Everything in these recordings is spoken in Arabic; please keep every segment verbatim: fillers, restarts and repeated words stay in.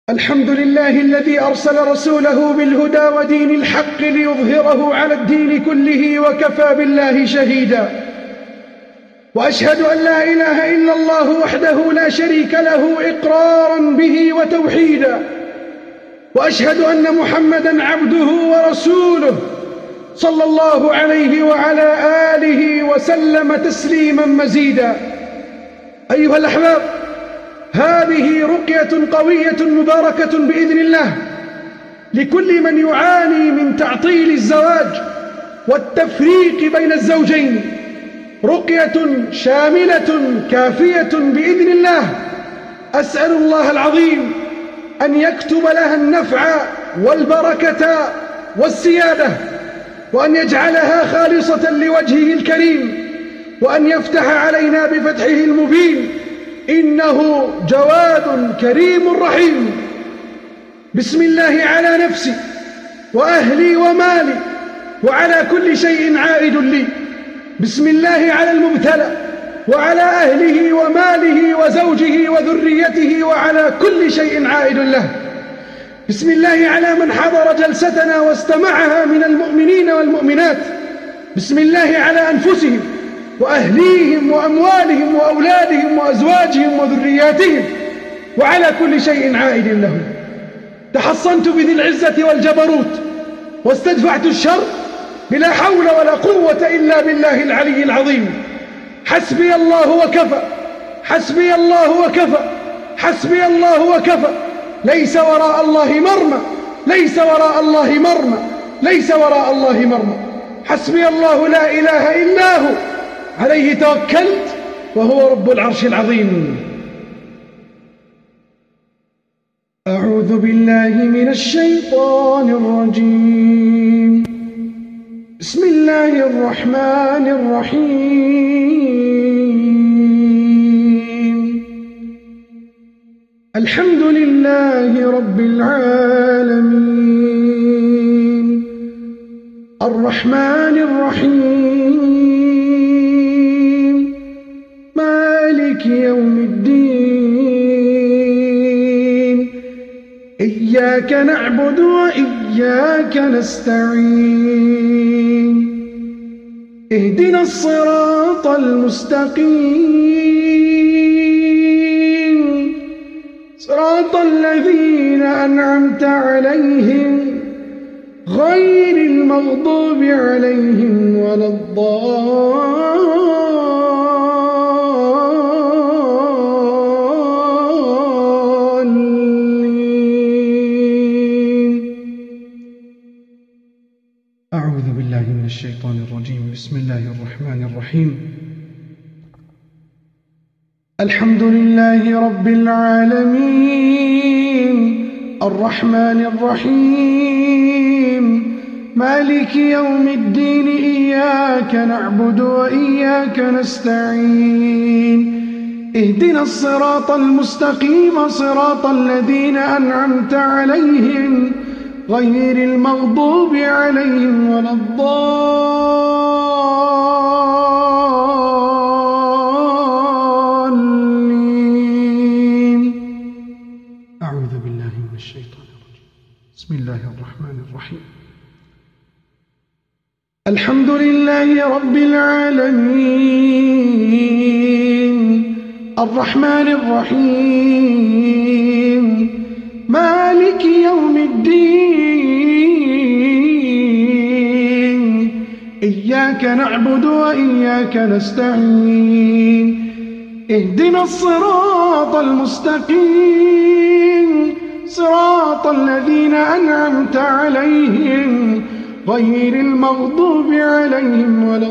الحمد لله الذي أرسل رسوله بالهدى ودين الحق ليظهره على الدين كله وكفى بالله شهيدا. وأشهد أن لا إله إلا الله وحده لا شريك له إقرارا به وتوحيدا. وأشهد أن محمدا عبده ورسوله صلى الله عليه وعلى آله وسلم تسليما مزيدا. أيها الأحباب، هذه رقية قوية مباركة بإذن الله لكل من يعاني من تعطيل الزواج والتفريق بين الزوجين، رقية شاملة كافية بإذن الله. أسأل الله العظيم أن يكتب لها النفع والبركة والسيادة، وأن يجعلها خالصة لوجهه الكريم، وأن يفتح علينا بفتحه المبين، إنه جواد كريم رحيم. بسم الله على نفسي وأهلي ومالي وعلى كل شيء عائد لي. بسم الله على المبتلى وعلى أهله وماله وزوجه وذريته وعلى كل شيء عائد له. بسم الله على من حضر جلستنا واستمعها من المؤمنين والمؤمنات. بسم الله على أنفسهم وأهليهم وأموالهم وأولادهم وأزواجهم وذرياتهم وعلى كل شيء عائد لهم. تحصنت بذي العزة والجبروت واستدفعت الشر بلا حول ولا قوة إلا بالله العلي العظيم. حسبي الله وكفى، حسبي الله وكفى، حسبي الله وكفى. ليس وراء الله مرمى، ليس وراء الله مرمى، ليس وراء الله مرمى. حسبي الله لا إله إلا هو، عليه توكلت وهو رب العرش العظيم. أعوذ بالله من الشيطان الرجيم. بسم الله الرحمن الرحيم. الحمد لله رب العالمين، الرحمن الرحيم، مالك يوم الدين. إياك نعبد وإياك نستعين. اهدنا الصراط المستقيم، صراط الذين أنعمت عليهم غير المغضوب عليهم ولا الضالين. أعوذ بالله من الشيطان الرجيم. بسم الله الرحمن الرحيم. الحمد لله رب العالمين، الرحمن الرحيم، مالك يوم الدين. إياك نعبد وإياك نستعين. اهدنا الصراط المستقيم، صراط الذين أنعمت عليهم غير المغضوب عليهم ولا الضالين. أعوذ بالله من الشيطان الرجيم. بسم الله الرحمن الرحيم. الحمد لله رب العالمين، الرحمن الرحيم، مالك يوم الدين. إياك نعبد وإياك نستعين. اهدنا الصراط المستقيم، صراط الذين أنعمت عليهم غير المغضوب عليهم ولا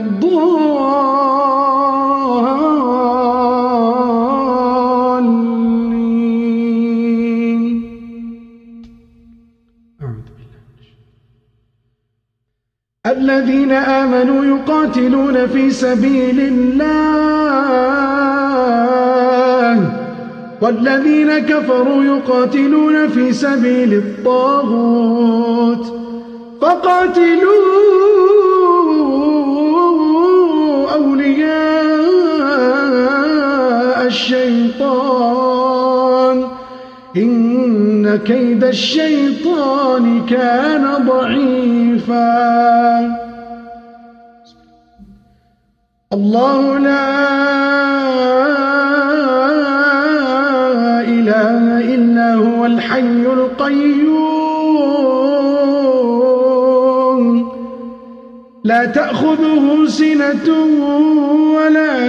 الضالين. أعوذ بالله. الذين آمنوا يقاتلون في سبيل الله، والذين كفروا يقاتلون في سبيل الطاغوت. فقاتلوا أولياء الشيطان إن كيد الشيطان كان ضعيفا. الله لا إله إلا هو الحي القيوم لا تأخذه سنة ولا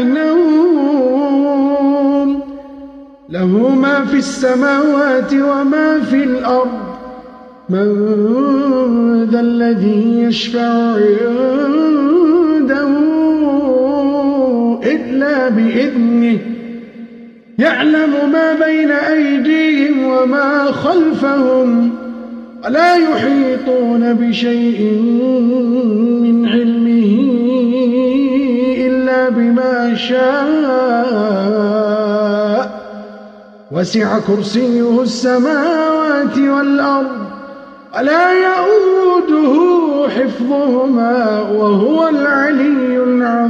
نوم له ما في السماوات وما في الأرض من ذا الذي يشفع عنده إلا بإذنه يعلم ما بين أيديهم وما خلفهم ولا يحيطون بشيء من علمه إلا بما شاء وسع كرسيه السماوات والأرض ولا يؤوده حفظهما وهو العلي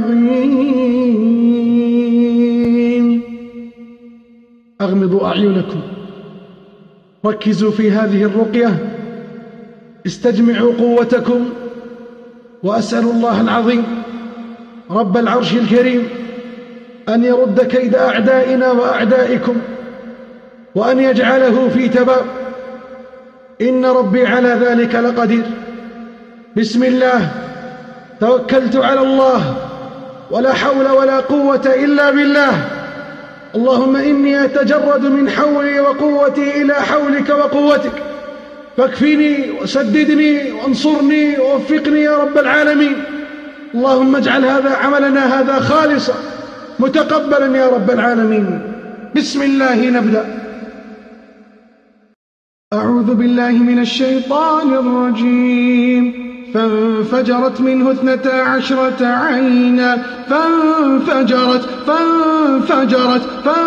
العظيم. أغمضوا أعينكم، ركزوا في هذه الرقية، استجمعوا قوتكم، وأسأل الله العظيم رب العرش الكريم أن يرد كيد أعدائنا وأعدائكم وأن يجعله في تباب، إن ربي على ذلك لقدير. بسم الله، توكلت على الله ولا حول ولا قوة إلا بالله. اللهم إني أتجرد من حولي وقوتي إلى حولك وقوتك، فاكفني وسددني وانصرني ووفقني يا رب العالمين. اللهم اجعل هذا عملنا هذا خالصا متقبلا يا رب العالمين. بسم الله نبدأ. أعوذ بالله من الشيطان الرجيم. فانفجرت منه اثنتا عشرة عينا فانفجرت فانفجرت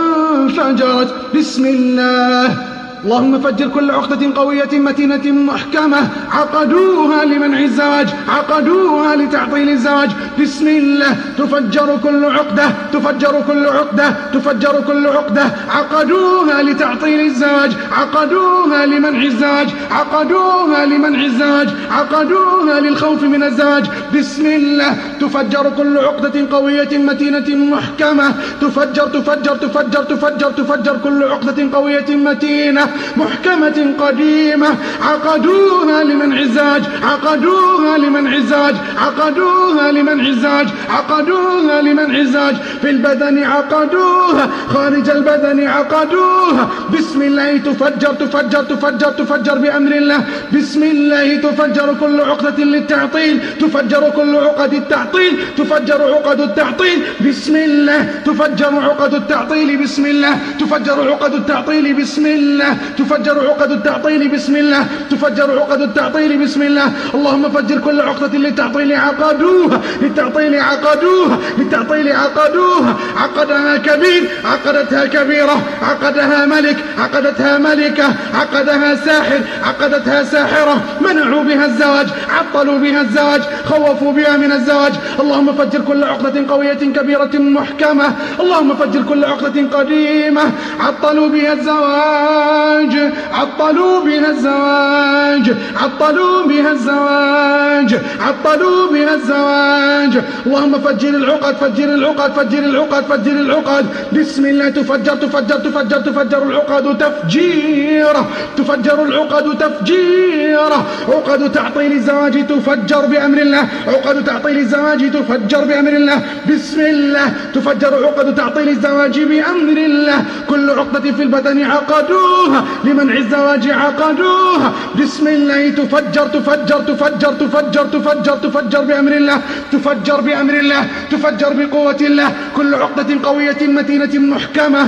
فانفجرت. بسم الله. اللهم فجر كل عقدة قوية متينة محكمة عقدوها لمنع الزواج، عقدوها لتعطيل الزواج. بسم الله. تفجر كل عقدة، تفجر كل عقدة، تفجر كل عقدة عقدوها لتعطيل الزواج، عقدوها لمنع الزواج، عقدوها لمنع الزواج، عقدوها للخوف من الزواج. بسم الله. تفجر كل عقدة قوية متينة محكمة، تفجر تفجر تفجر تفجر تفجر كل عقدة قوية متينة محكمة قديمة عقدوها لمنع الزواج، عقدوها لمنع الزواج، عقدوها لمنع الزواج، عقدوها لمنع الزواج. في البدن عقدوها، خارج البدن عقدوها. بسم الله. تفجر تفجر تفجر تفجر بأمر الله. بسم الله. تفجر كل عقدة للتعطيل، تفجر كل عقد التعطيل، تفجر عقد التعطيل. بسم الله. تفجر عقد التعطيل. بسم الله. تفجر عقد التعطيل. بسم الله. تفجر عقد التعطيل. بسم الله. تفجر عقد التعطيل. بسم الله. اللهم فجر كل عقدة للتعطيل عقدوها، للتعطيل عقدوها، للتعطيل عقدوها. عقدها كبير، عقدتها كبيرة، عقدها ملك، عقدتها ملكة، عقدها ساحر، عقدتها ساحرة. منعوا بها الزواج، عطلوا بها الزواج، خوفوا بها من الزواج. اللهم فجر كل عقدة قوية كبيرة محكمة. اللهم فجر كل عقدة قديمة عطلوا بها الزواج، عطلوا بها الزواج، عطلوا بها الزواج، عطلوا بها الزواج. اللهم فجر العقد، فجر العقد، فجر العقد، فجر العقد. بسم الله. تفجر تفجر تفجر تفجر العقد تفجيرا، تفجر العقد تفجيرا. عقد تعطيل الزواج تفجر بأمر الله، عقد تعطيل الزواج تفجر بأمر الله. بسم الله. تفجر عقد تعطيل الزواج بأمر الله. كل عقدة في البدن عقدوها لمنع الزواج، عقدوها. بسم الله. تفجر تفجر تفجر تفجر تفجر تفجر بأمر الله، تفجر بأمر الله، تفجر بقوة الله. كل عقدة قوية متينة محكمة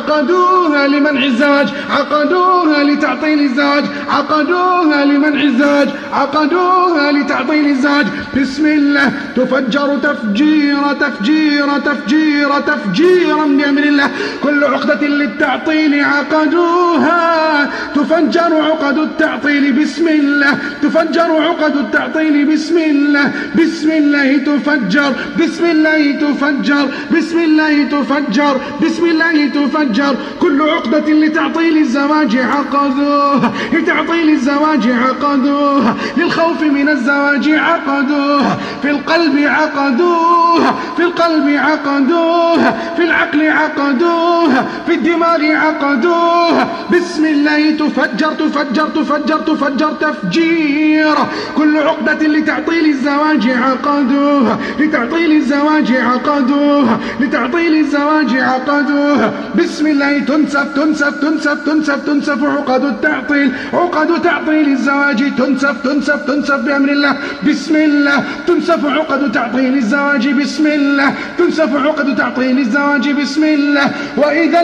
عقدوها لمنع الزواج، عقدوها لتعطيل الزواج، عقدوها لمنع الزواج، عقدوها لتعطيل الزواج. بسم الله. تفجر تفجير تفجير تفجير تفجيرا بأمر الله. كل عقدة للتعطيل عقدوها تفجر عقد التعطيل بسم الله، تفجر عقد التعطيل بسم الله، بسم الله تفجر، بسم الله تفجر، بسم الله تفجر، بسم الله تفجر كل عقدة لتعطيل الزواج عقدوها، لتعطيل الزواج عقدوها، للخوف من الزواج عقدوها، في القلب عقدوها، في القلب عقدوها، في العقل عقدوها، في الدماغ عقدوها. بسم الله تفجر تفجر تفجر تفجر تفجير كل عقدة لتعطيل الزواج عقدوها، لتعطيل الزواج عقدوها، لتعطيل الزواج عقدوها. بسم الله تنسف تنسف تنسف تنسف تنسف عقد التعطيل، عقد تعطيل الزواج تنسف تنسف تنسف بأمر الله. بسم الله تنسف عقد تعطيل الزواج، بسم الله تنسف عقد تعطيل الزواج، بسم الله. وإذا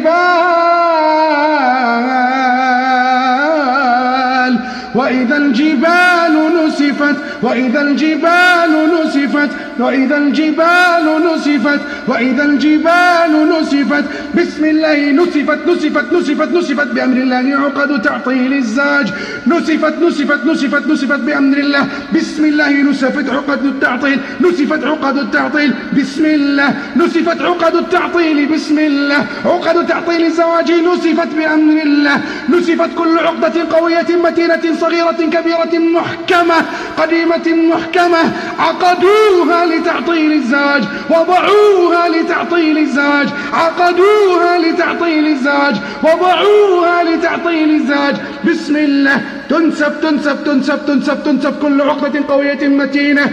الجبال وإذا الجبال نسفت، وإذا الجبال نسفت، وإذا الجبال نسفت، وإذا الجبال نسفت. بسم الله نسفت نسفت نسفت نسفت بأمر الله عقد تعطيل الزواج، نسفت نسفت نسفت نسفت بأمر الله. بسم الله نسفت عقد التعطيل، نسفت عقد التعطيل، بسم الله نسفت عقد التعطيل، بسم الله عقد تعطيل الزواج نسفت بأمر الله. نسفت كل عقدة قوية متينة صغيرة كبيرة محكمة قديمة محكمة عقدوها لتعطيل الزواج، وضعوها لتعطيل الزواج، عقدوها لتعطيل الزواج، وضعوها لتعطيل الزواج. بسم الله تنسف تنسف تنسف تنسف تنسف كل عقدة قوية متينة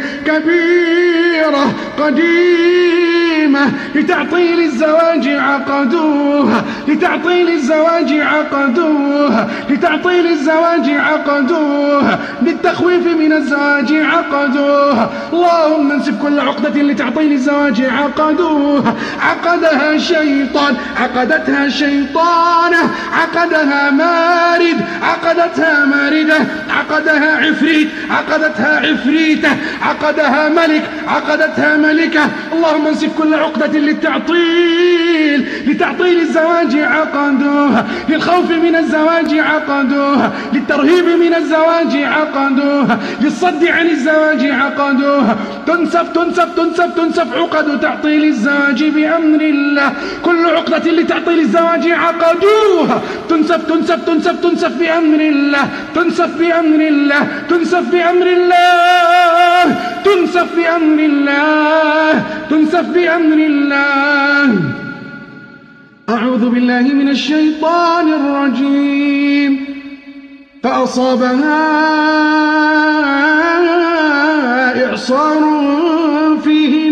كبيرة قديمة لتعطيل الزواج عقدوها، لتعطيل الزواج عقدوها، لتعطيل الزواج عقدوها، للتخويف من الزواج عقدوها. اللهم انسف كل عقدة لتعطيل الزواج عقدوها، عقدها شيطان، عقدتها شيطانة، عقدها مارد، عقدتها ماردة، عقدها عفريت، عقدتها عفريتة، عقدها ملك، عقدتها ملكة. اللهم انسف كل عقدة للتعطيل لتعطيل الزواج عقدوها، للخوف من الزواج عقدوها، للترهيب من الزواج عقدوها، للصد عن الزواج عقدوها. تنسف تنسف تنسف تنسف عقد تعطيل الزواج بأمر الله. كل عقدة لتعطيل الزواج عقدوها تنسف تنسف تنسف تنسف بأمر الله، تنسف بأمر الله، تنسف بأمر الله، تنسف بأمر الله، تنسف بأمر الله. أعوذ بالله من الشيطان الرجيم. فأصابها إعصار فيه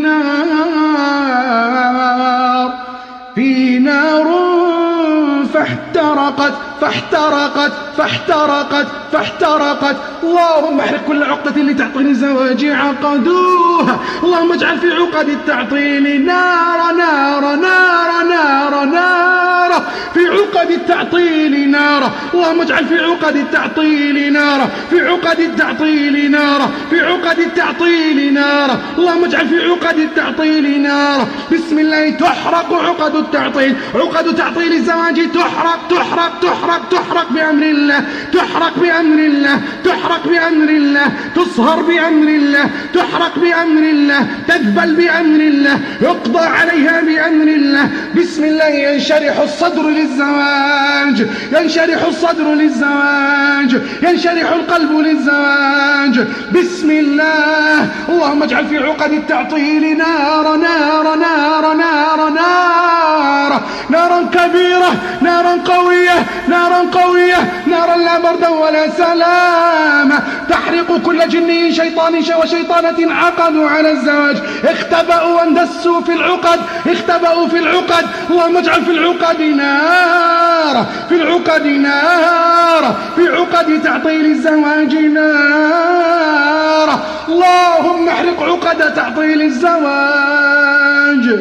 نار، فيه نار فاحترقت فاحترقت فاحترقت فاحترقت. اللهم احرق كل عقدة لتعطيل الزواج عقدوها. اللهم اجعل في عقد التعطيل نار نار نار نار نار، في عقد التعطيل نار. اللهم اجعل في عقد التعطيل نار، في عقد التعطيل نار، في عقد التعطيل نار. اللهم اجعل في عقد التعطيل نار. بسم الله تحرق عقد التعطيل، عقد تعطيل الزواج تحرق تحرق تحرق تحرق بأمر الله، تحرق بأمر الله، تحرق بأمر الله، تصهر بأمر الله، تحرق بأمر الله، تذبل بأمر الله، يقضى عليها بأمر الله. بسم الله ينشرح الصدر للزواج، ينشرح الصدر للزواج، ينشرح القلب للزواج. بسم الله. اللهم اجعل في عقد التعطيل نار نار نار نار نار، نارا كبيرة، نارا قوية، نارا قوية، نارا لا بردا ولا سلامة، تحرق كل جني شيطان وشيطانة عقدوا على الزواج، اختبأوا واندسوا في العقد، اختبأوا في العقد. اللهم اجعل في العقد نار، في العقد نار، في عقد تعطيل الزواج نار. اللهم احرق عقد تعطيل الزواج.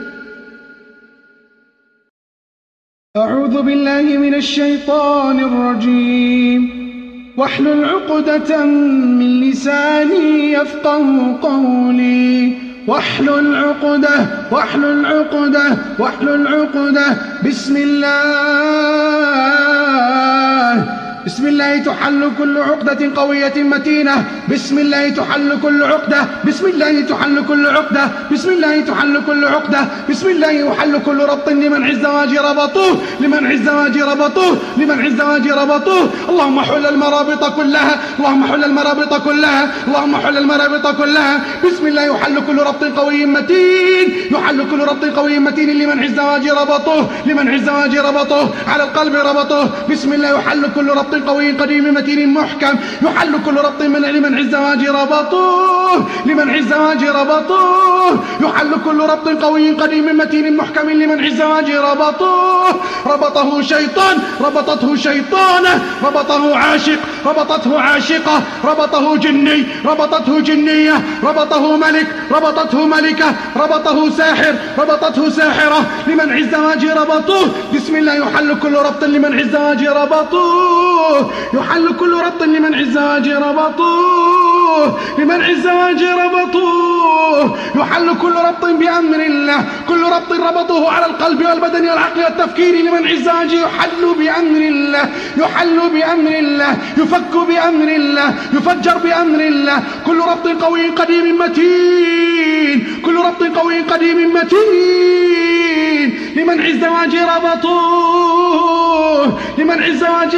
أعوذ بالله من الشيطان الرجيم. واحلل عقدة من لساني يفقه قولي، واحلل عقدة واحلل عقدة واحلل عقدة. بسم الله بسم الله تحل كل عقدة قوية متينة، بسم الله تحل كل عقدة، بسم الله تحل كل عقدة، بسم الله تحل كل عقدة، بسم الله يحل كل ربط لمنع الزواج ربطوه، لمنع الزواج ربطوه، لمنع الزواج ربطوه. اللهم حل المرابط كلها، اللهم حل المرابط كلها، اللهم حل المرابط كلها. بسم الله يحل كل ربط قوي متين، يحل كل ربط قوي متين لمنع الزواج ربطوه، لمنع الزواج ربطوه، على القلب ربطوه. بسم الله يحل كل ربط قوي قديم متين محكم، يحل كل ربط من لمنع الزواج ربطوه، لمنع الزواج ربطوه. يحل كل ربط قوي قديم متين محكم لمنع الزواج ربطوه. ربطه شيطان، ربطته شيطانة، ربطه عاشق، ربطته عاشقة، ربطه جني، ربطته جنية، ربطه ملك، ربطته ملكة، ربطه ساحر، ربطته ساحرة، لمنع الزواج ربطوه. بسم الله يحل كل ربط لمنع الزواج ربطوه، يحل كل ربط لمنع الزواج ربطوه، لمنع الزواج ربطوه. يحل كل ربط بأمر الله، كل ربط ربطوه على القلب والبدن والعقل والتفكير لمنع الزواج يحل بأمر الله، يحل بأمر الله، يفك بأمر الله، يفجر بأمر الله. كل ربط قوي قديم متين، كل ربط قوي قديم متين لمنع الزواج ربطوه، لمنع الزواج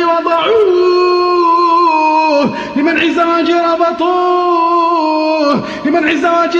وضعوه، لمنع الزواج ربطوه، لمنع الزواج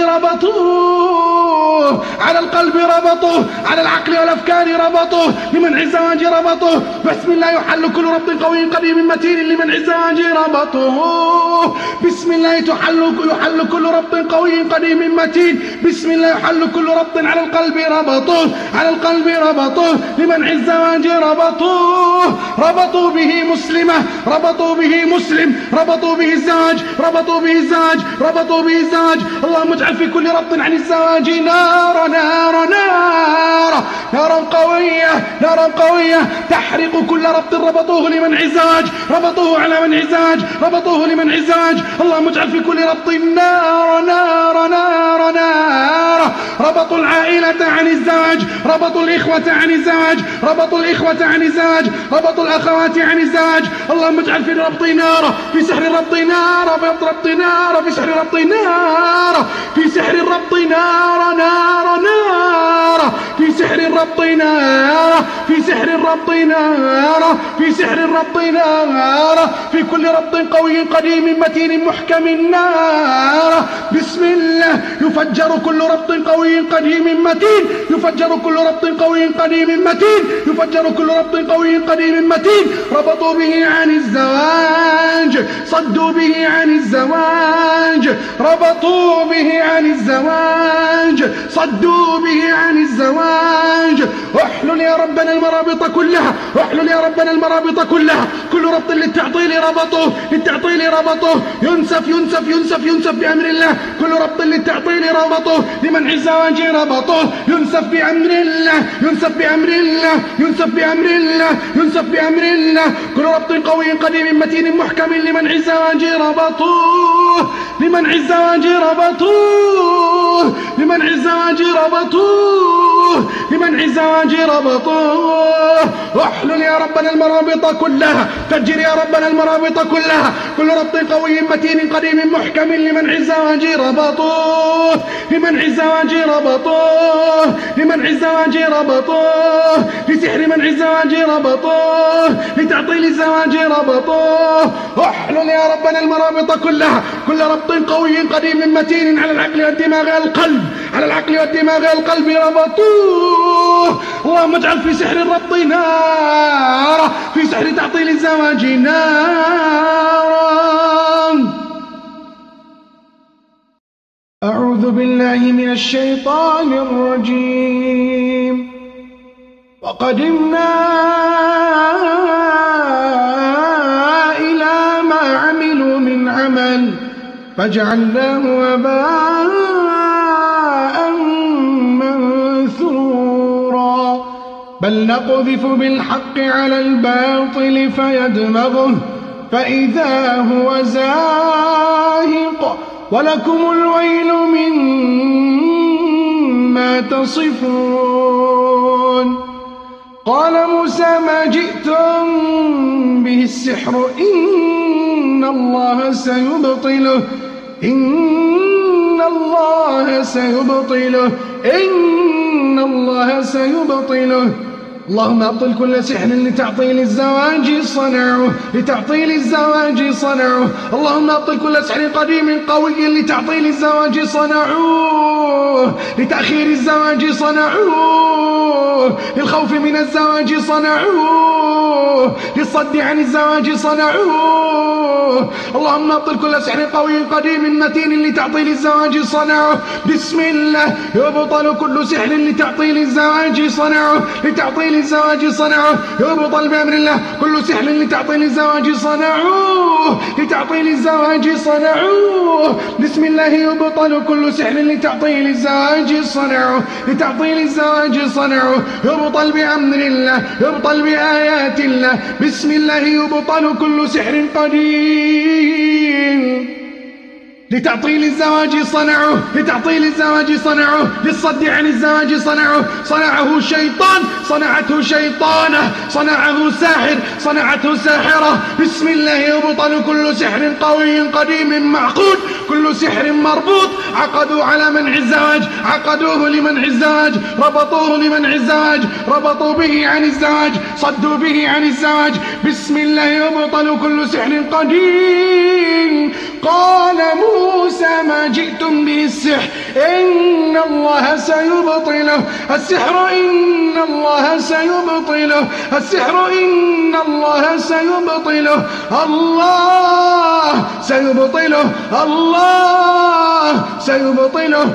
ربطوه، على القلب ربطوه، على العقل والأفكار ربطوه، لمنع الزواج ربطوه. بسم الله يحل كل ربط قوي قديم متين لمنع الزواج ربطوه. بسم الله تحل يحل كل ربط قوي قديم متين، بسم الله يحل كل ربط على القلب ربطوه، على القلب ربطوه، لمنع الزواج ربطوه. ربطوا به مسلمة، ربطوا به مسلم، ربطوا به الزواج، ربطوا به الزواج، ربطوا به الزواج. اللهم اجعل في كل ربط عن الزواج نار نار نار نارا قوية، نارا قوية تحرق كل ربط ربطوه لمنع الزواج، ربطوه على منع الزواج، ربطوه لمنع الزواج. اللهم اجعل في كل ربط نار نار نار نار. ربطوا العائلة عن الزواج، ربطوا الإخوة عن الزواج، ربطوا الإخوة عن الزواج، ربطوا الأخوات عن الزواج. اللهم اجعل في الربط نار، في سحر الربط نار، في الربط نار، في سحر الربط نار، في سحر الربط نار نار نار، في سحر الربط نار، في سحر الربط نار، في سحر الربط نار، في كل ربط قوي قديم متين محكم نار. بسم الله يفجر كل ربط قوي قديم متين، يفجر كل ربط قوي قديم متين، يفجر كل ربط قوي قديم متين. ربطوا به عن الزواج، صدوا به عن الزواج، ربطوا به عن الزواج، صدوا به عن الزواج. احلل يا ربنا المرابط كلها، احلل يا ربنا المرابط كلها. كل ربط للتعطيل ربطوه، للتعطيل ربطوه، ينسف ينسف ينسف ينسف بأمر الله. كل ربط للتعطيل ربطوه، لمنع الزواج ربطوه، ينسف بأمر الله، ينسف بأمر الله، ينسف بأمر الله، ينسف بأمر الله. كل ربط قوي قديم متين محكم لمنع الزواج ربطوه، لمنع الزواج ربطوه، لمنع الزواج ربطوه، لمنع الزواج ربطوه. احلل يا ربنا المرابط كلها، فجر يا ربنا المرابط كلها. كل ربط قوي متين قديم محكم لمنع الزواج ربطوه، لمنع الزواج ربطوه، لمنع الزواج ربطوه، لسحر منع الزواج ربطوه، لتعطيل الزواج ربطوه. احلل يا ربنا المرابط كلها. كل ربط قوي قديم متين على العقل والدماغ والقلب، على العقل والدماغ والقلب ربطوه. اللهم اجعل في سحر الربط نارا، في سحر تعطيل الزواج نارا. أعوذ بالله من الشيطان الرجيم. وقدمنا إلى ما عملوا من عمل فجعلناه هباء منثورا. بل نقذف بالحق على الباطل فيدمغه فإذا هو زاهق ولكم الويل مما تصفون. قال موسى ما جئتم به السحر إن الله سيبطله إن الله سيبطله إن الله سيبطله. اللهم أبطل كل سحر لتعطيل الزواج صنعه لتعطيل الزواج صنعه. اللهم أبطل كل سحر قديم قوي لتعطيل الزواج صنعوه لتأخير الزواج صنعوه للخوف من الزواج صنعوه للصد عن الزواج صنعوه. اللهم أبطل كل سحر قوي قديم متين لتعطيل الزواج صنعه. بسم الله يبطل كل سحر لتعطيل الزواج صنعه لتعطيل الزواج صنعه. يبطل بأمر الله كل سحر لتعطيل الزواج صنعوه لتعطيل الزواج صنعوه. بسم الله يبطل كل سحر لتعطيل الزواج صنعه لتعطيل الزواج صنعه. يبطل بأمر الله يبطل بآيات الله. بسم الله يبطل كل سحر قديم لتعطيل الزواج صنعه لتعطيل الزواج صنعه للصد عن الزواج صنعه. صنعه شيطان صنعته شيطانة صنعه ساحر صنعته ساحرة. بسم الله يبطل كل سحر قوي قديم معقود كل سحر مربوط عقدوا على منع الزواج عقدوه لمنع الزواج ربطوه لمنع الزواج ربطوا به عن الزواج صدوا به عن الزواج. بسم الله يبطل كل سحر قديم. قال موسى ما جئتم به السحر إن الله سيبطله السحر إن الله سيبطله السحر إن الله سيبطله الله سيبطله الله سيبطله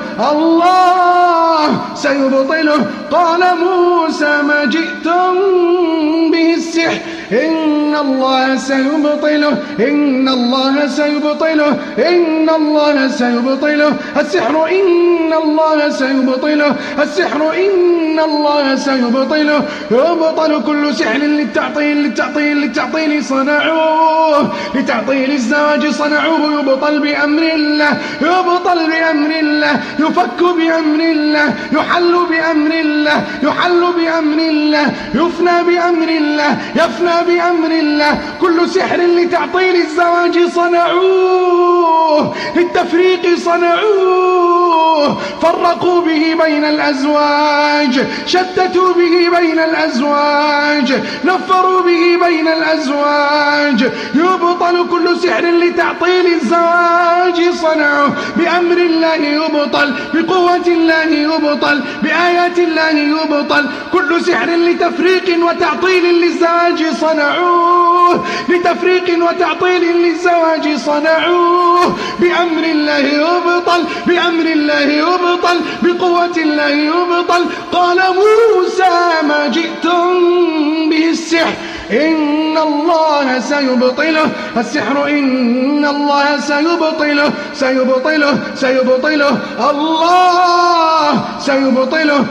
الله سيبطله. قال موسى ما جئتم به السحر إن الله سيبطله إن الله سيبطله إن الله سيبطله السحر إن الله سيبطله السحر إن الله سيبطله. يبطل كل سحر للتعطيل للتعطيل للتعطيل صنعوه لتعطيل الزواج صنعوه. يبطل بأمر الله يبطل بأمر الله يفك بأمر الله يحل بأمر الله يحل بأمر الله يفنى بأمر الله يفنى بأمر الله. كل سحر لتعطيل الزواج صنعوه للتفريق صنعوه فرقوا به بين الأزواج شتتوا به بين الأزواج نفروا به بين الأزواج. يبطل كل سحر لتعطيل الزواج صنعوه بأمر الله يبطل بقوة الله يبطل بآيات الله يبطل. كل سحر لتفريق وتعطيل للزواج صنعوه لتفريق وتعطيل للزواج صنعوه بأمر الله يبطل بأمر الله يبطل بقوة الله يبطل. قال موسى ما جئتم به السحر إن الله سيبطله السحر إن الله سيبطله سيبطله سيبطله الله سيبطله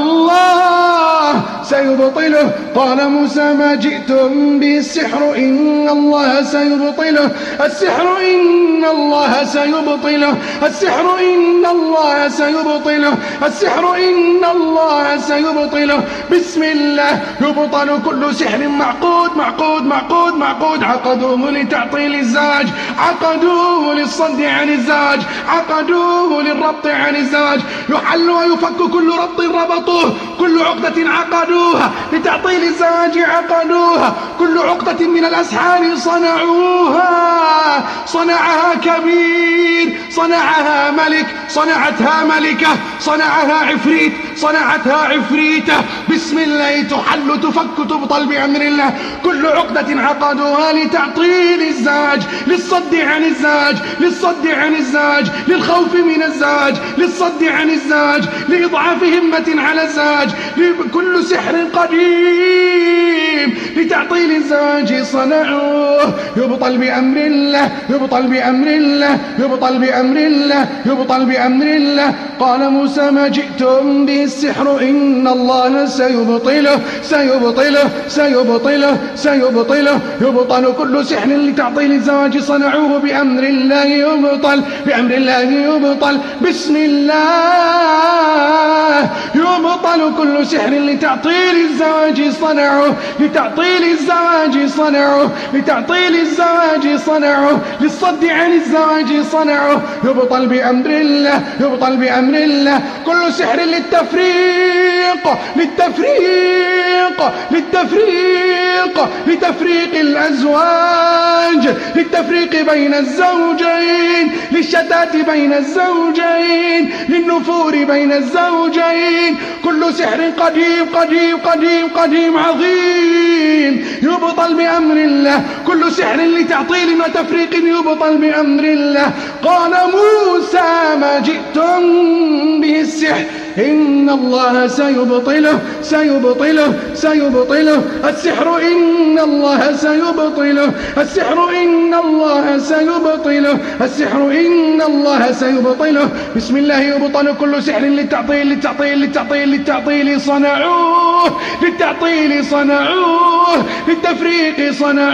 الله سيبطله. قال موسى ما جئتم به السحر إن الله سيبطله السحر إن الله سيبطله السحر إن الله سيبطله السحر إن الله سيبطله. بسم الله يبطل كل سحر معقود معقود معقود معقود عقدوه لتعطيل الزواج عقدوه للصد عن الزواج عقدوه للربط عن الزواج. يحل ويفك كل ربط ربطوه كل عقدة عقدوها لتعطيل الزواج عقدوها كل عقدة من الأسحار صنعوها صنعها كبير صنعها ملك صنعتها ملكة صنعها عفريت صنعتها عفريتة. بسم الله تحل تفك تبطل بأمر الله كل عقدة عقدوها لتعطيل الزواج للصد عن الزواج للصد عن الزواج للخوف من الزواج للصد عن الزواج لإضعاف همة على الزواج. كل سحر قديم لتعطيل الزواج صنعوه. يبطل بأمر الله يبطل بأمر الله يبطل بأمر الله يبطل بأمر الله. قال موسى ما جئتم به السحر إن الله سيبطله سيبطله سيبطله سيبطله سيبطله يبطل كل سحر لتعطيل الزواج صنعوه بأمر الله يبطل بأمر الله يبطل بسم الله يبطل كل سحر لتعطيل الزواج صنعوه لتعطيل الزواج صنعوه لتعطيل الزواج صنعوه للصد عن الزواج صنعوه يبطل بأمر الله يبطل بأمر الله كل سحر للتفريق للتفريق للتفريق لتفريق الأزواج للتفريق بين الزوجين للشتات بين الزوجين للنفور بين الزوجين كل سحر قديم قديم قديم قديم عظيم يبطل بأمر الله كل سحر لتعطيل وتفريق يبطل بأمر الله قال موسى ما جئتم به السحر إن الله سيبطله سيبطله سيبطله السحر إن الله سيبطله السحر إن الله سيبطله السحر إن الله سيبطله بسم الله يبطل كل سحر للتعطيل للتعطيل للتعطيل للتعطيل صنعوه للتعطيل صنعوه للتفريق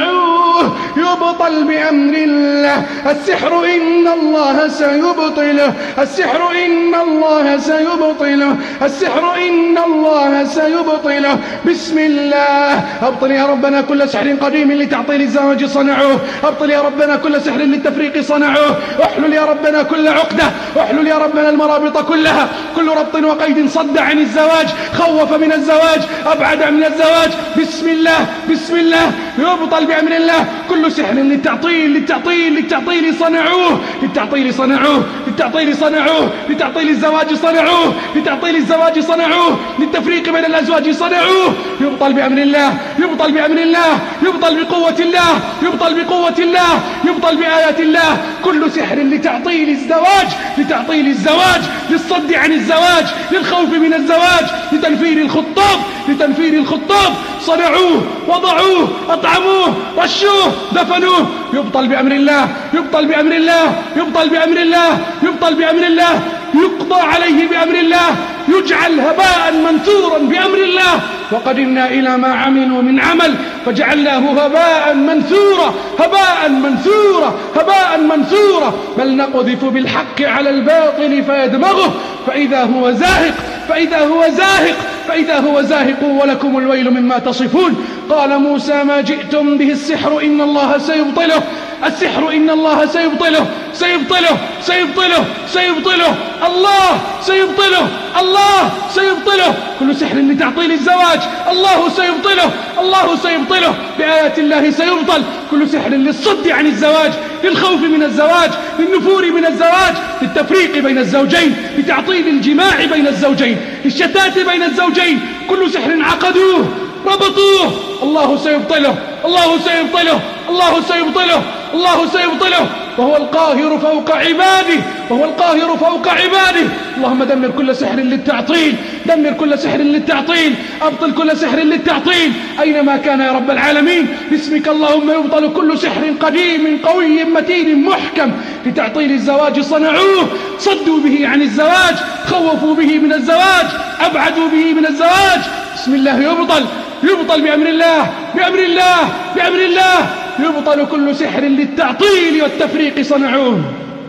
صنعوه يبطل بأمر الله السحر إن الله سيبطله السحر إن الله سيبطله السحر إن الله سيبطله بسم الله أبطل يا ربنا كل سحر قديم لتعطيل الزواج صنعوه أبطل يا ربنا كل سحر للتفريق صنعوه احلل يا ربنا كل عقدة احلل يا ربنا المرابط كلها كل ربط وقيد صد عن الزواج خوف من الزواج أبعد من الزواج بسم الله بسم الله يبطل بأمر الله كل سحر للتعطيل للتعطيل للتعطيل صنعوه للتعطيل صنعوه للتعطيل صنعوه لتعطيل الزواج صنعوه لتعطيل الزواج صنعوه للتفريق بين الأزواج صنعوه يبطل بأمر الله يبطل بأمر الله يبطل بقوة الله يبطل بقوة الله يبطل بآيات الله كل سحر لتعطيل الزواج لتعطيل الزواج للصد عن الزواج للخوف من الزواج لتنفير الخطاب لتنفير الخطاب صنعوه وضعوه أطعموه رشوه دفنوه يبطل بأمر الله يبطل بأمر الله يبطل بأمر الله يبطل بأمر الله يقضى عليه بأمر الله يجعل هباء منثورا بأمر الله وقدمنا إلى ما عملوا من عمل فجعلناه هباء منثورا هباء منثورا هباء منثورا بل نقذف بالحق على الباطل فيدمغه فإذا هو زاهق فإذا هو زاهق فإذا هو زاهق ولكم الويل مما تصفون قال موسى ما جئتم به السحر إن الله سيبطله السحر إن الله سيبطله سيبطله سيبطله سيبطله الله سيبطله الله سيبطله كل سحر لتعطيل الزواج الله سيبطله الله سيبطله بآيات الله سيبطل كل سحر للصد عن الزواج للخوف من الزواج للنفور من الزواج للتفريق بين الزوجين لتعطيل الجماع بين الزوجين للشتات بين الزوجين كل سحر عقدوه ربطوه الله سيبطله الله سيبطله الله سيبطله الله سيبطله وهو القاهر فوق عباده وهو القاهر فوق عباده اللهم دمر كل سحر للتعطيل دمر كل سحر للتعطيل أبطل كل سحر للتعطيل أينما كان يا رب العالمين باسمك اللهم يبطل كل سحر قديم قوي متين محكم لتعطيل الزواج صنعوه صدوا به عن الزواج خوفوا به من الزواج أبعدوا به من الزواج بسم الله يبطل يبطل بأمر الله بأمر الله بأمر الله يبطل كل سحر للتعطيل والتفريق صنعوه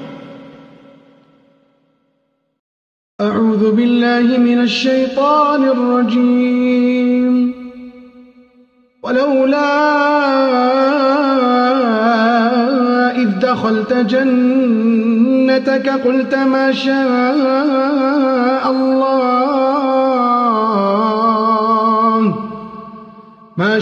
أعوذ بالله من الشيطان الرجيم ولولا إذ دخلت جنتك قلت ما شاء الله ما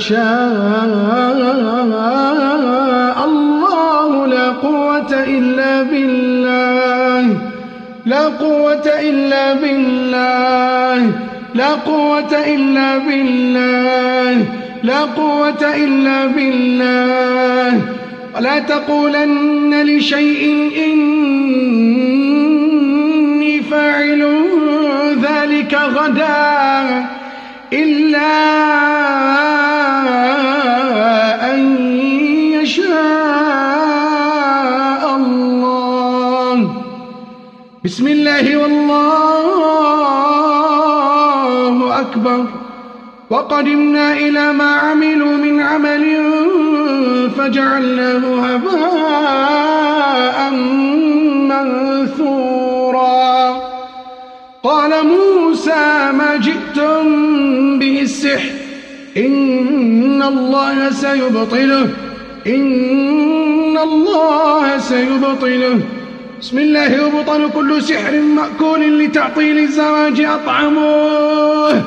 شاء الله لا قوة إلا بالله لا قوة إلا بالله لا قوة إلا بالله لا قوة إلا بالله ولا تقولن لشيء إني فاعل ذلك غدا إلا أن يشاء الله بسم الله والله أكبر وقدمنا إلى ما عملوا من عمل فجعلناه هباء منثورا قال موسى ما جئتم به السحر إن الله سيبطله إن الله سيبطله بسم الله يبطل كل سحر مأكول لتعطيل الزواج أطعموه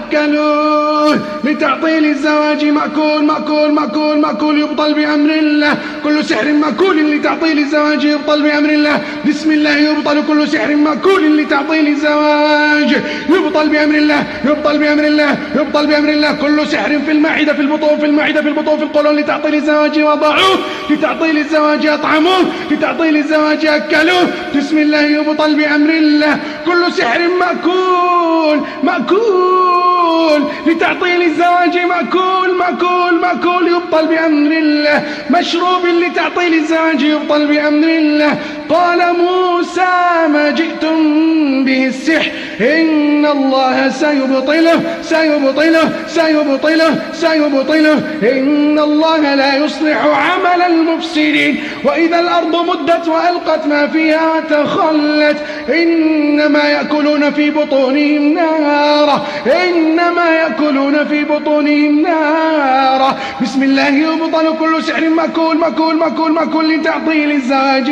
أكلوه لتعطيل الزواج مأكول مأكول مأكول مأكول يبطل بأمر الله كل سحر مأكول لتعطيل الزواج يبطل بأمر الله بسم الله يبطل كل سحر مأكول لتعطيل الزواج يبطل بأمر الله يبطل بأمر الله يبطل بأمر الله كل سحر في المعدة في البطون في المعدة في البطون في القولون لتعطيل الزواج وضعوه لتعطيل الزواج أطعموه لتعطيل الزواج أكلوه بسم الله يبطل بأمر الله كل سحر مأكول مأكول لتعطيل الزواج مأكول مأكول مأكول يبطل بأمر الله مشروب لتعطيل الزواج يبطل بأمر الله قال موسى ما جئتم به السحر إن الله سيبطله سيبطله سيبطله سيبطله إن الله لا يصلح عمل المفسدين وإذا الأرض مدت وألقت ما فيها وتخلت إنما يأكلون في بطونهم نارا إنما يأكلون في بطونهم نارا بسم الله يبطل كل سحر مأكول مأكول مأكول مأكول لتعطيل الزواج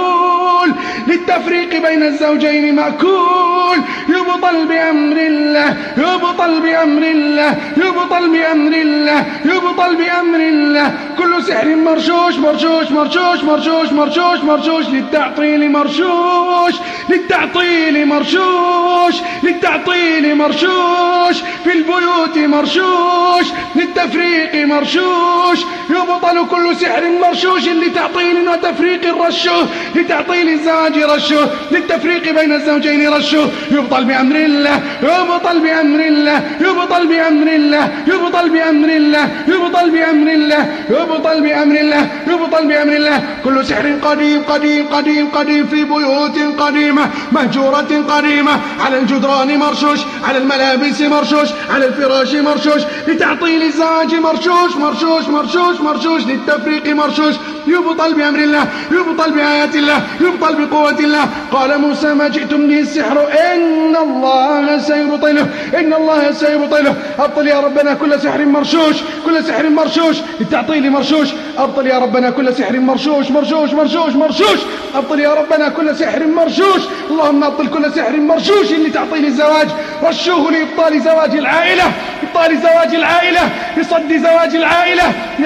مأكول للتفريق بين الزوجين مأكول يبطل بأمر الله يبطل بأمر الله يبطل بأمر الله يبطل بأمر الله كل سحر مرشوش مرشوش مرشوش مرشوش مرشوش مرشوش للتعطيل مرشوش للتعطيل مرشوش للتعطيل مرشوش في البيوت مرشوش للتفريق مرشوش يبطل كل سحر مرشوش لتعطيل وتفريق رشه لتعطيل الزواج رشه للتفريق بين الزوجين رشه يبطل بأمر الله يبطل بأمر الله يبطل بأمر الله يبطل بأمر الله يبطل بأمر الله يبطل بأمر الله يبطل بأمر الله كل سحر قديم قديم قديم قديم في بيوت قديمة مهجورة قديمة على الجدران مرشوش على الملابس مرشوش على الفراش مرشوش لتعطيل الزواج مرشوش مرشوش مرشوش مرشوش للتفريق مرشوش يبطل بأمر الله يبطل بآيات الله يبطل بقوة الله قال موسى ما جئتم به السحر إن الله سيبطله إن الله سيبطله أبطل يا ربنا كل سحر مرشوش كل سحر مرشوش للتعطيل مرشوش أبطل يا ربنا كل سحر مرشوش مرشوش مرشوش مرشوش أبطل يا ربنا كل سحر مرشوش اللهم أبطل كل سحر مرشوش لتعطيل الزواج رشوه لإبطال زواج العائلة إبطال زواج العائلة لصد زواج العائلة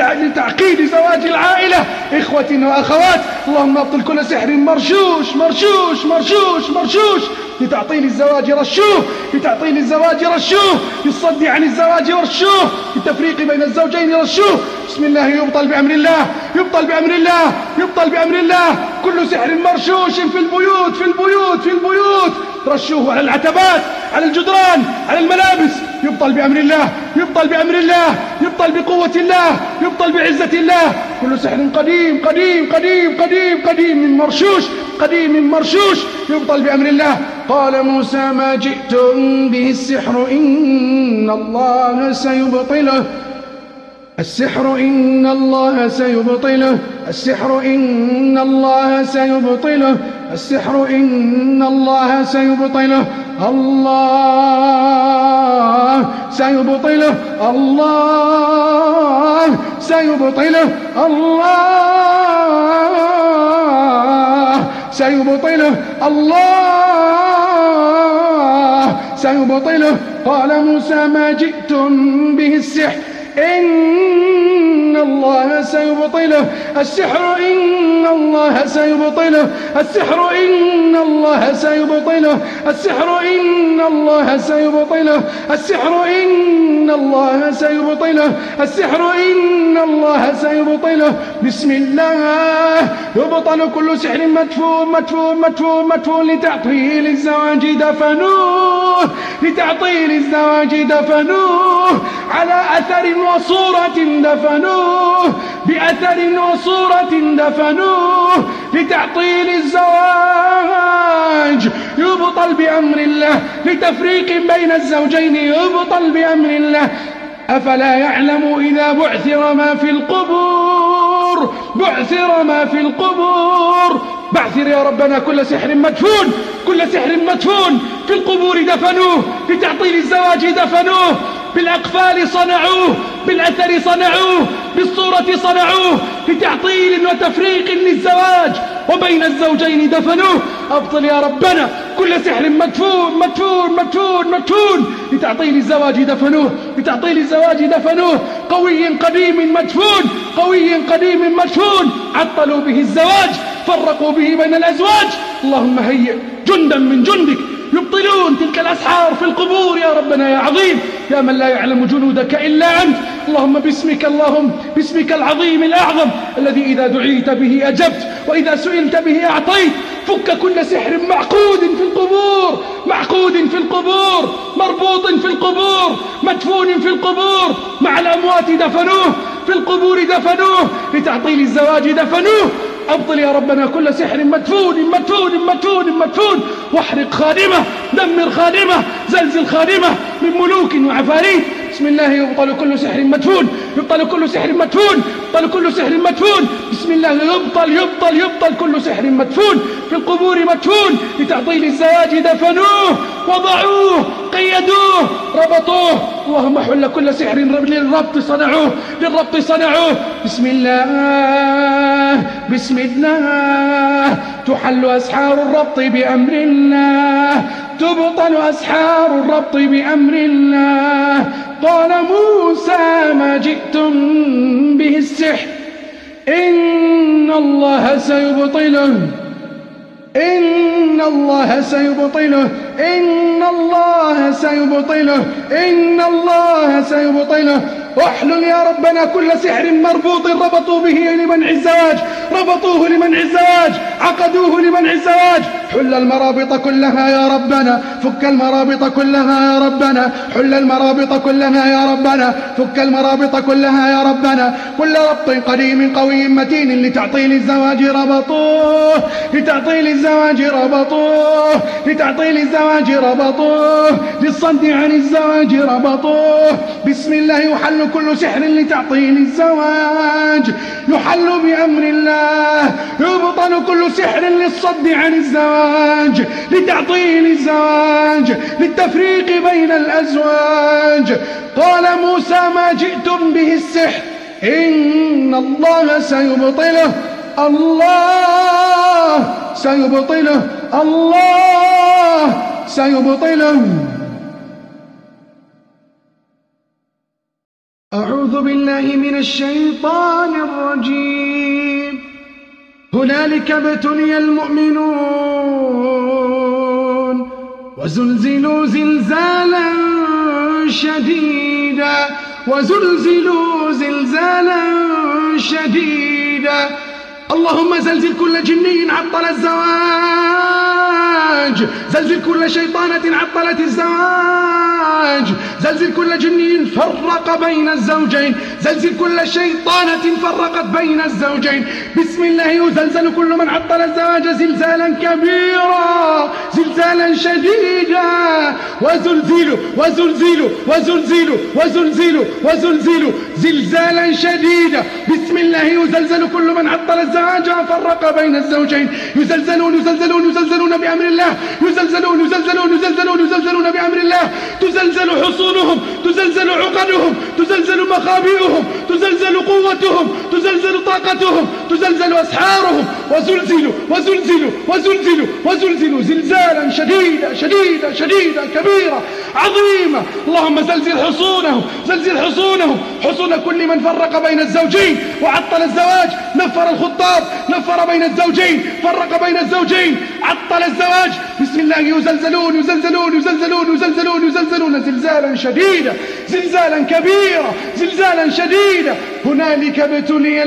لتعقيد زواج العائلة إخوة وأخوات اللهم أبطل كل سحر مرشوش مرشوش مرشوش مرشوش لتعطيل الزواج رشوه لتعطيل الزواج رشوه للصد عن الزواج رشوه للتفريق بين الزوجين رشوه بسم الله يبطل بأمر الله يبطل بأمر الله يبطل بأمر الله كل سحر مرشوش في البيوت في البيوت في البيوت رشوه على العتبات على الجدران على الملابس يبطل بأمر الله يبطل بأمر الله يبطل بقوة الله يبطل بعزة الله كل سحر قديم قديم قديم قديم قديم من مرشوش قديم من مرشوش يبطل بأمر الله قال موسى ما جئتم به السحر إن الله سيبطله السحر إن الله سيبطله السحر إن الله سيبطله السحر إن الله سيبطله الله سيبطله الله سيبطله الله سيبطله الله سيبطله قال موسى ما جئتم به السحر إن الله سيبطله السحر إن الله سيبطله السحر إن الله سيبطله السحر إن الله سيبطله السحر إن الله سيبطله السحر إن الله سيبطله بسم الله يبطل كل سحر مدفون مدفون مدفون مدفون لتعطيل الزواج دفنوه دفنوه لتعطيل الزواج دفنوه على أثر وصورة دفنوه بأثر وصورة دفنوه لتعطيل الزواج يبطل بأمر الله لتفريق بين الزوجين يبطل بأمر الله. أفلا يعلم إذا بعثر ما في القبور بعثر ما في القبور بعثر يا ربنا كل سحر مدفون كل سحر مدفون في القبور دفنوه لتعطيل الزواج دفنوه بالأقفال صنعوه بالأثر صنعوه بالصورة صنعوه لتعطيل وتفريق للزواج وبين الزوجين دفنوه. أبطل يا ربنا كل سحر مدفون مدفون مدفون مدفون لتعطيل الزواج دفنوه لتعطيل الزواج دفنوه قوي قديم مدفون قوي قديم مدفون عطلوا به الزواج فرقوا به بين الأزواج. اللهم هيئ جندا من جندك يبطلون تلك الأسحار في القبور يا ربنا يا عظيم يا من لا يعلم جنودك إلا أنت. اللهم باسمك اللهم باسمك العظيم الأعظم الذي إذا دعيت به أجبت وإذا سئلت به أعطيت. فك كل سحر معقود في القبور معقود في القبور مربوط في القبور مدفون في القبور مع الأموات دفنوه في القبور دفنوه لتعطيل الزواج دفنوه. أبطل يا ربنا كل سحر مدفون مدفون مدفون مدفون واحرق خادمة دمر خادمة زلزل خادمة من ملوك وعفاريت. بسم الله يبطل كل سحر مدفون يبطل كل سحر مدفون يبطل كل سحر مدفون. بسم الله يبطل يبطل يبطل كل سحر مدفون في القبور مدفون لتعطيل الزواج دفنوه وضعوه قيدوه ربطوه. اللهم حل كل سحر للربط صنعوه للربط صنعوه. بسم الله بسم الله تحل أسحار الربط بأمر الله تبطل أسحار الربط بأمر الله. قال موسى ما جئتم به السحر إن الله سيبطله إن الله سيبطله إن الله سيبطله إن الله سيبطله. واحلل يا ربنا كل سحر مربوط ربطوا به لمنع الزواج ربطوه لمنع الزواج عقدوه لمنع الزواج. حل المرابط كلها يا ربنا فك المرابط كلها يا ربنا حل المرابط كلها يا ربنا فك المرابط كلها يا ربنا. كل ربط قديم قوي متين لتعطيل الزواج ربطوه لتعطيل الزواج ربطوه لتعطيل الزواج ربطوه للصد عن الزواج ربطوه. بسم الله يحل كل سحر لتعطيل الزواج يحل بأمر الله يبطل كل سحر للصد عن الزواج لتعطيل الزواج للتفريق بين الأزواج. قال موسى ما جئتم به السحر إن الله سيبطله الله سيبطله الله سيبطله. أعوذ بالله من الشيطان الرجيم. هنالك ابتلي المؤمنون وزلزلوا زلزالا شديدا وزلزلوا زلزالا شديدا. اللهم زلزل كل جني عطل الزواج زلزل كل شيطانة عطلت الزواج زلزل كل جني فرق بين الزوجين زلزل كل شيطانة فرقت بين الزوجين. بسم الله يزلزل كل من عطل الزواج زلزالا كبيرا زلزالا شديدا. وزلزلوا وزلزلوا وزلزلوا وزلزلوا وزلزلوا زلزالا شديدا. بسم الله يزلزل كل من عطل الزواج وفرق بين الزوجين يزلزلون يزلزلون يزلزلون بأمر الله يزلزلون يزلزلون يزلزلون يزلزلون بأمر الله. تزلزل حصونهم تزلزل عقدهم تزلزل مخابئهم تزلزل قوتهم تزلزل طاقتهم تزلزل أسحارهم. وزلزلوا وزلزلوا وزلزلوا وزلزلوا زلزالا شديدا شديدا شديدا كبيرا عظيما. اللهم زلزل حصونهم زلزل حصونهم حصون كل من فرق بين الزوجين وعطل الزواج نفر الخطاب نفر بين الزوجين فرق بين الزوجين عطل الزواج. بسم الله يزلزلون يزلزلون يزلزلون يزلزلون يزلزلون زلزالا شديدا زلزالا كبيرا زلزالا شديدا. هنالك ابتلي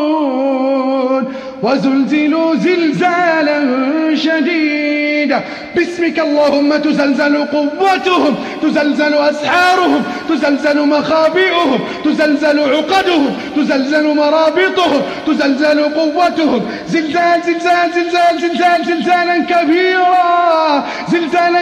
المؤمنون وزلزلوا زلزالا شديدا. باسمك اللهم تزلزل قوتهم، تزلزل أسحارهم، تزلزل مخابئهم، تزلزل عقدهم، تزلزل مرابطهم، تزلزل قوتهم. زلزال زلزال زلزال زلزال زلزالا كبيرا، زلزالا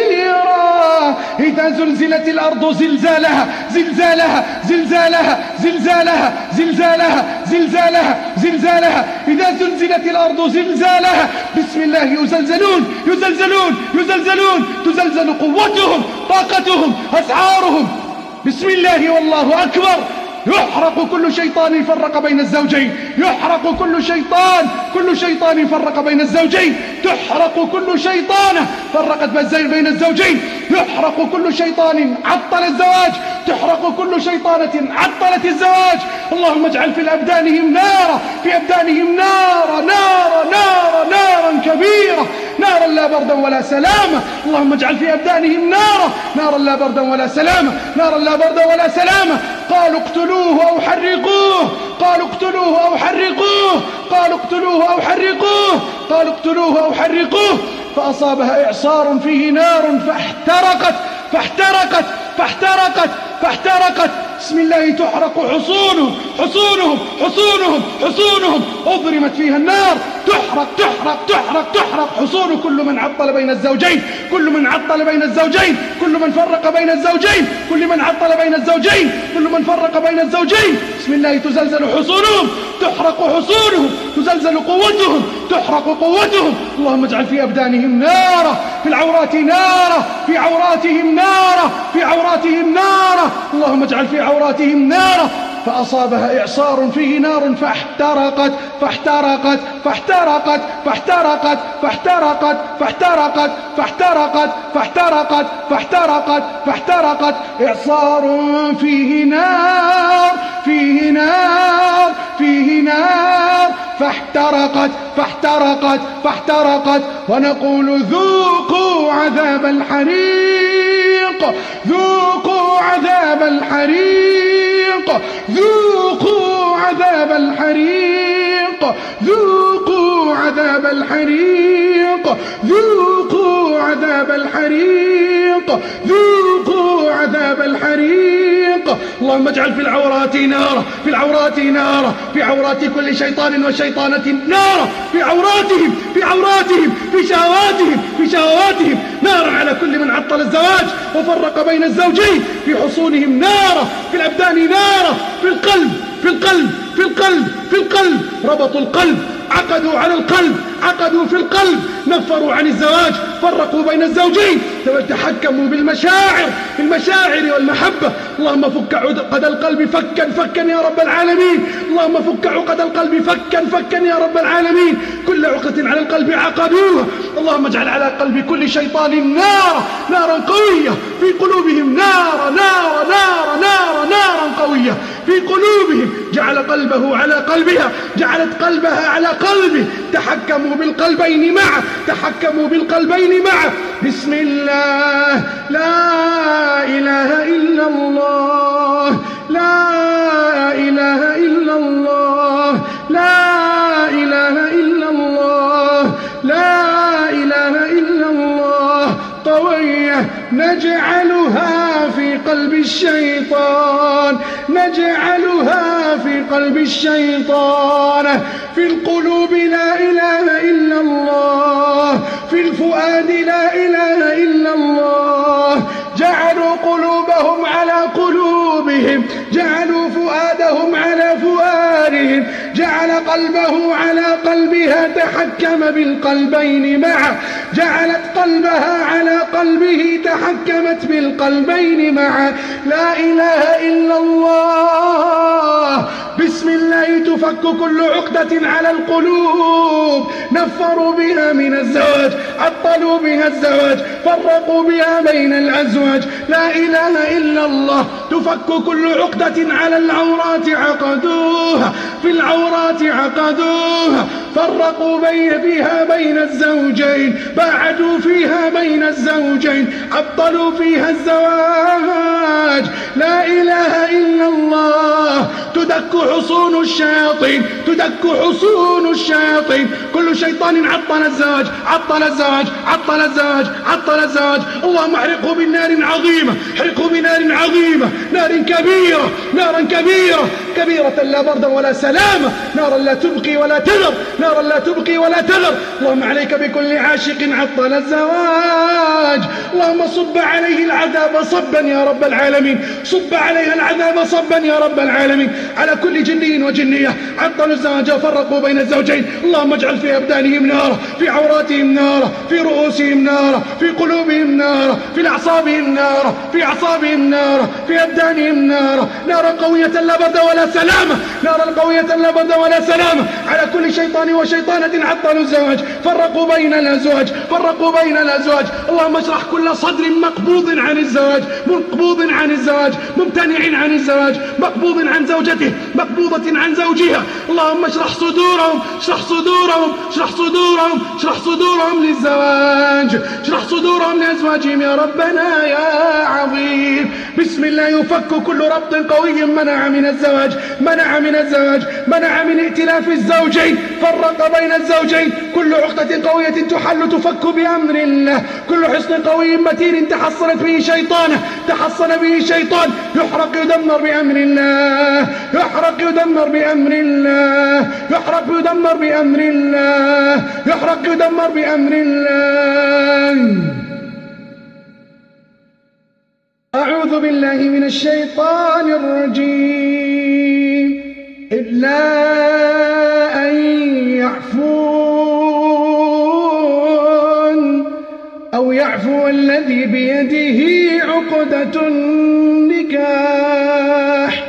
كبيرا. إذا زلزلت الأرض زلزالها زلزالها زلزالها زلزالها زلزالها زلزالها زلزالها. إذا زلزلت الأرض زلزالها بسم الله يزلزلون يزلزلون يزلزلون، تزلزل قوتهم، طاقتهم، أسعارهم. بسم الله والله أكبر. يحرق كل شيطان فرق بين الزوجين، يحرق كل شيطان كل شيطان فرق بين الزوجين، تحرق كل شيطان فرقت بين الزوجين، يحرق كل شيطان عطل الزواج، تحرق كل شيطانة عطلت الزواج. اللهم اجعل في أبدانهم نارا، في أبدانهم نارا نارا نارا نارا كبيرة، نارا لا بردا ولا سلامة. اللهم اجعل في أبدانهم نارا، نارا لا بردا ولا سلامة، نارا لا بردا ولا سلامة. قالوا اقتلوه أو حرقوه، قالوا اقتلوه أو حرقوه، قالوا اقتلوه أو حرقوه، قالوا اقتلوه أو حرقوه. فأصابها إعصار فيه نار فاحترقت فاحترقت فاحترقت فاحترقت. بسم الله تحرق حصونهم حصونهم حصونهم حصونهم، أضرمت فيها النار، تحرق تحرق تحرق تحرق حصون كل من عطل بين الزوجين، كل من عطل بين الزوجين، كل من فرق بين الزوجين، كل من عطل بين الزوجين، كل من فرق بين الزوجين. بسم الله تزلزل حصونهم، تحرق حصونهم، تزلزل قوتهم، تحرق قوتهم. اللهم اجعل في أبدانهم نارا، في العورات نارا، في عوراتهم نارا، في عوراتهم نارا. اللهم اجعل في عوراتهم نارا. فأصابها إعصار فيه نار فاحترقت فاحترقت فاحترقت فاحترقت فاحترقت فاحترقت فاحترقت فاحترقت فاحترقت فاحترقت. إعصار فيه نار فيه نار فيه نار فاحترقت فاحترقت فاحترقت. ونقول ذوقوا عذاب الحريق، ذوقوا عذاب الحريق، ذوقوا عذاب الحريق، ذوقوا عذاب الحريق، ذوقوا عذاب الحريق، ذوقوا عذاب الحريق. اللهم اجعل في العورات نارا، في العورات نارا، في عورات كل شيطان وشيطانة نارا، في عوراتهم في عوراتهم في شهواتهم في شهواتهم نارا على كل من عطل الزواج وفرق بين الزوجين، في حصونهم نارا، في الأبدان نارا، في القلب في القلب في القلب في القلب. ربطوا القلب، عقدوا على القلب، عقدوا في القلب، نفروا عن الزواج، فرقوا بين الزوجين، تحكموا بالمشاعر بالمشاعر والمحبة. اللهم فك عقد القلب فكا فكا يا رب العالمين، اللهم فك عقد القلب فكا فكا يا رب العالمين. كل عقدة على القلب عقدوها. اللهم اجعل على قلب كل شيطان نارا، نارا قوية في قلوبهم، نارا نارا نارا نارا نارا قوية في قلوبهم. جعل قلبه على قلبها، جعلت قلبها على قلبه. تحكموا بالقلبين معه، تحكموا بالقلبين معه. بسم الله لا إله إلا الله، لا إله إلا الله، لا إله إلا الله، لا إله إلا الله. قوية نجعلها في قلب الشيطان، نجعلها في قلب الشيطان. في القلوب لا إله إلا الله، في الفؤاد لا إله إلا الله. جعلوا قلوبهم على قلوبهم، جعلوا فؤادهم على فؤادهم، جعل قلبه على قلبها، تحكم بالقلبين معه. جعلت قلبها على قلبه، تحكمت بالقلبين معه. لا إله إلا الله. بسم الله تفك كل عقدة على القلوب، نفروا بها من الزواج، عطلوا بها الزواج، فرقوا بها بين الأزواج. لا إله إلا الله. تفك كل عقدة على العورات، عقدوها في العورات، عقدوها فرقوا بين فيها بين الزوجين، باعدوا فيها بين الزوجين، عطلوا فيها الزواج. لا إله إلا الله. تدك حصون الشياطين، تدك حصون الشياطين. كل شيطان عطل الزواج، عطل الزواج، عطل الزواج، عطل الزواج. اللهم احرقه بنار عظيمة، احرقه بنار عظيمة، نار كبيرة، نارا كبيرة، كبيرة لا بردا ولا سلامة، نارا لا تبقي ولا تذر، نارا لا تبقي ولا تذر. اللهم عليك بكل عاشق عطل الزواج. اللهم صب عليه العذاب صبا يا رب العالمين، صب عليها العذاب صبا يا رب العالمين. على كل جني وجنية عطلوا الزواج وفرقوا بين الزوجين. اللهم اجعل في أبدانهم نارا، في عوراتهم نارا، في رؤوسهم نارا، في قلوبهم نارا، في أعصابهم نارا، في أعصابهم نارا، في أبدانهم نارا، نارا قوية لا برد ولا سلامة، نارا قوية لا برد ولا سلامة. على كل شيطان وشيطانة عطلوا الزواج، فرقوا بين الأزواج، فرقوا بين الأزواج. اللهم اشرح كل صدر مقبوض عن الزواج، مقبوض عن الزواج، ممتنع عن الزواج، مقبوض عن زوجته، مقبوضة عن زوجها. اللهم اشرح صدورهم، اشرح صدورهم، اشرح صدورهم، اشرح صدورهم للزواج، اشرح صدورهم لأزواجهم يا ربنا يا عظيم. بسم الله يفك كل ربط قوي منع من الزواج، منع من الزواج، منع من ائتلاف الزوجين، فرق بين الزوجين. كل عقدة قوية تحل تفك بأمر الله، كل حصن قوي متين تحصنت به شيطانه، تحصن به شيطان، يحرق يدمر بأمر الله، يحرق يدمر بأمر الله، يحرق يدمر بأمر الله، يحرق يدمر بأمر الله. أعوذ بالله من الشيطان الرجيم. إلا أن يعفون أو يعفو الذي بيده عقدة النكاح.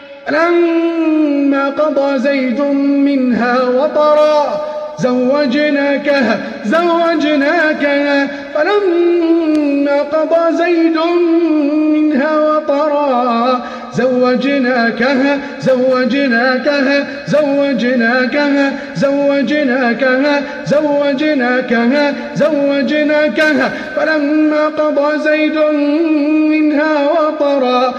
لما قضى زيد منها وطرا زوجناكها، زوجناكها. فلما قضى زيد منها وطرا زوجناكها، زوجناكها، زوجناكها، زوجناكها، زوجناكها، زوجناكها. فلما قضى زيد منها وطرا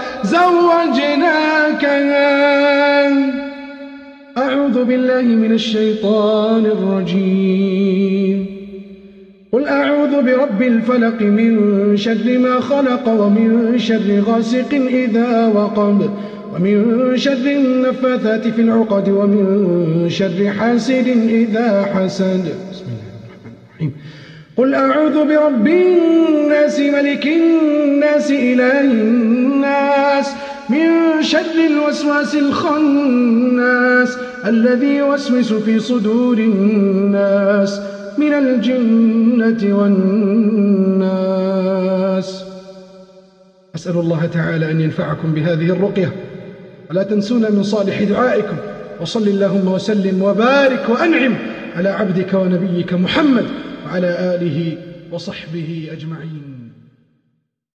زوجناكها. أعوذ بالله من الشيطان الرجيم. قل أعوذ برب الفلق من شر ما خلق، ومن شر غاسق إذا وقب، ومن شر النفاثات في العقد، ومن شر حاسد إذا حسد. بسم الله الرحمن الرحيم. قل أعوذ برب الناس ملك الناس إله الناس من شر الوسواس الخناس الذي يوسوس في صدور الناس من الجنة والناس. أسأل الله تعالى أن ينفعكم بهذه الرقية، ولا تنسونا من صالح دعائكم. وصل اللهم وسلم وبارك وأنعم على عبدك ونبيك محمد وعلى آله وصحبه أجمعين.